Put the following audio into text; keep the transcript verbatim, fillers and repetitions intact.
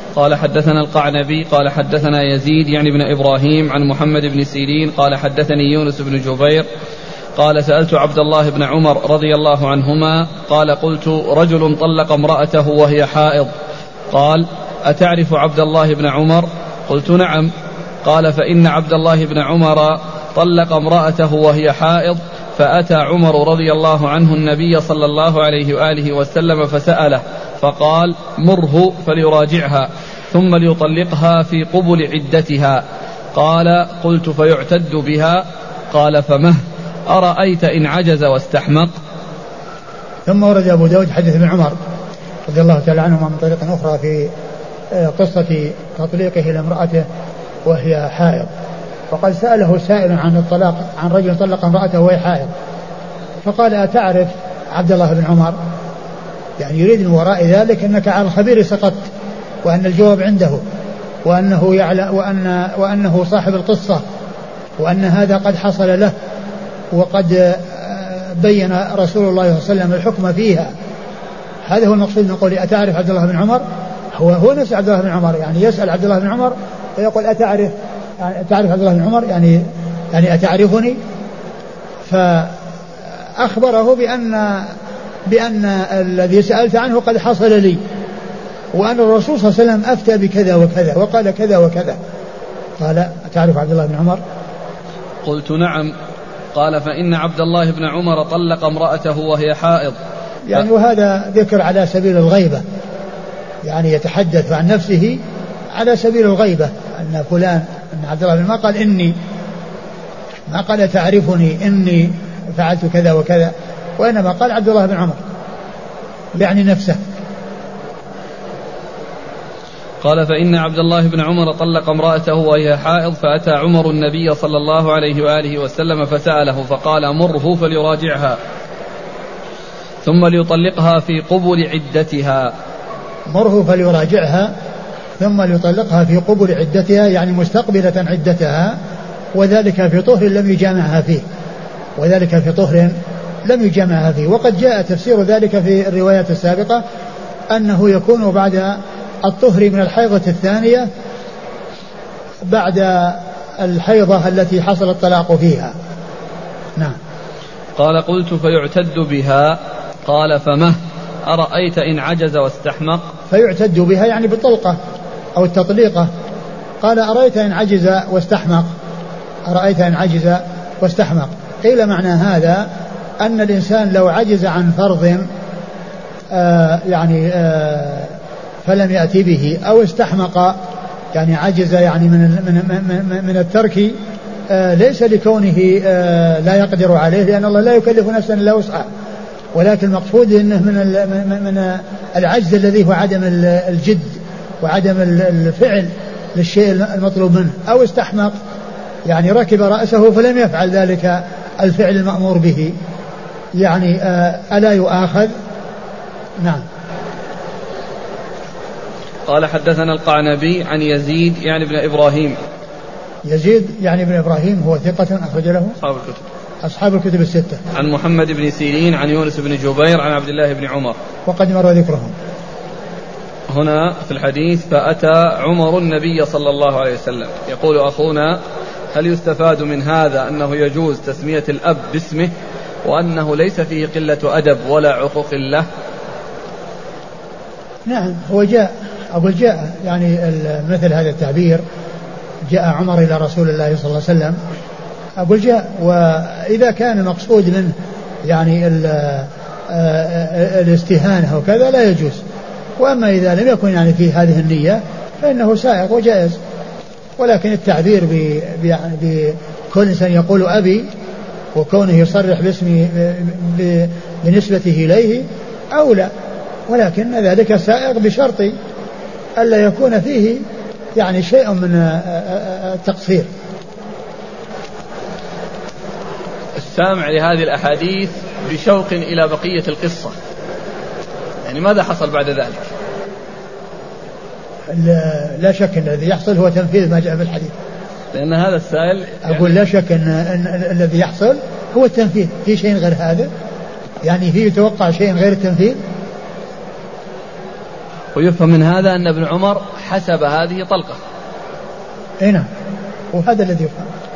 قال حدثنا القعنبي قال حدثنا يزيد يعني بن إبراهيم عن محمد بن سيرين قال حدثني يونس بن جبير قال سألت عبد الله بن عمر رضي الله عنهما قال قلت رجل طلق امرأته وهي حائض قال أتعرف عبد الله بن عمر؟ قلت نعم. قال فإن عبد الله بن عمر طلق امرأته وهي حائض فأتى عمر رضي الله عنه النبي صلى الله عليه وآله وسلم فسأله فقال مره فليراجعها ثم ليطلقها في قبل عدتها. قال قلت فيعتد بها؟ قال فمه أرأيت إن عجز واستحمق. ثم ورد أبو داود حديث ابن عمر رضي الله تعالى عنهما من طريق أخرى في قصة تطليقه لامرأته وهي حائض. فقد سأله سائل عن الطلاق عن رجل طلق امرأته وهي حائض فقال أتعرف عبد الله بن عمر؟ يعني يريد من وراء ذلك أنك على الخبير سقطت وأن الجواب عنده وأنه يعلم وأن وأنه صاحب القصة وأن هذا قد حصل له وقد بين رسول الله صلى الله عليه وسلم الحكم فيها. هذا هو المقصود من قوله أتعرف عبد الله بن عمر؟ هو هو نفس عبد الله بن عمر يعني يسأل عبد الله بن عمر فيقول أتعرف يعني أتعرف عبد الله بن عمر يعني يعني أتعرفني؟ فأخبره بأن بأن الذي سألت عنه قد حصل لي وأن الرسول صلى الله عليه وسلم أفتى بكذا وكذا وقال كذا وكذا. قال أتعرف عبد الله بن عمر؟ قلت نعم. قال فإن عبد الله بن عمر طلق امرأته وهي حائض. يعني وهذا ذكر على سبيل الغيبة يعني يتحدث عن نفسه على سبيل الغيبة أن فلان أن عبد الله بن عمر قال إني ما قال تعرفني إني فعلت كذا وكذا وإنما قال عبد الله بن عمر يعني نفسه. قال فإن عبد الله بن عمر طلق امرأته وهي حائض فأتى عمر النبي صلى الله عليه وآله وسلم فسأله فقال مره فليراجعها ثم ليطلقها في قبل عدتها. مره فليراجعها ثم ليطلقها في قبل عدتها يعني مستقبلة عدتها وذلك في طهر لم يجامعها فيه وذلك في طهر لم يجامعها فيه. وقد جاء تفسير ذلك في الروايات السابقة أنه يكون بعد الطهر من الحيضة الثانية بعد الحيضة التي حصل الطلاق فيها. نعم. قال قلت فيعتد بها؟ قال فمه أرأيت إن عجز واستحمق؟ فيعتد بها يعني بالطلقة أو التطليقة. قال أرأيت إن عجز واستحمق أرأيت إن عجز واستحمق. قيل معنى هذا أن الإنسان لو عجز عن فرض آه يعني آه فلم يأتي به أو استحمق يعني عجز يعني من من من, من الترك آه ليس لكونه آه لا يقدر عليه لأن الله لا يكلف نفسا إلا وسعها ولكن المقصود انه من من العجز الذي هو عدم الجد وعدم الفعل للشيء المطلوب منه او استحمق يعني ركب رأسه فلم يفعل ذلك الفعل المأمور به يعني ألا يؤاخذ. نعم. قال حدثنا القعنبي عن يزيد يعني بن إبراهيم. يزيد يعني بن إبراهيم هو ثقة أخرج له أصحاب الكتب أصحاب الكتب الستة. عن محمد بن سيرين عن يونس بن جبير عن عبد الله بن عمر وقد مر ذكرهم. هنا في الحديث فأتى عمر النبي صلى الله عليه وسلم. يقول أخونا هل يستفاد من هذا أنه يجوز تسمية الأب باسمه وأنه ليس فيه قلة أدب ولا عقوق له؟ نعم هو جاء أقول جاء يعني مثل هذا التعبير جاء عمر إلى رسول الله صلى الله عليه وسلم أقول جاء وإذا كان المقصود منه يعني الاستهانة وكذا لا يجوز وأما إذا لم يكن يعني في هذه النية فإنه سائغ وجائز ولكن التعبير بكل إنسان يقول أبي وكونه يصرح باسمه بنسبته إليه أولى ولكن ذلك سائغ بشرط ألا يكون فيه يعني شيء من التقصير. السامع لهذه الأحاديث بشوق إلى بقية القصة يعني ماذا حصل بعد ذلك؟ لا, لا شك أن الذي يحصل هو تنفيذ ما جاء في الحديث لأن هذا السائل يعني أقول لا شك أن, أن, أن الذي يحصل هو التنفيذ في شيء غير هذا يعني فيه يتوقع شيء غير التنفيذ. ويفهم من هذا أن ابن عمر حسب هذه طلقة. اي نعم، وهذا الذي يفهم.